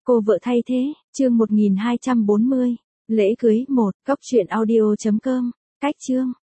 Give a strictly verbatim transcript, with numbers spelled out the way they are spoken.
Cô vợ thay thế, chương một nghìn hai trăm bốn mươi. Lễ cưới một, cốc truyện audio chấm com. Cách chương.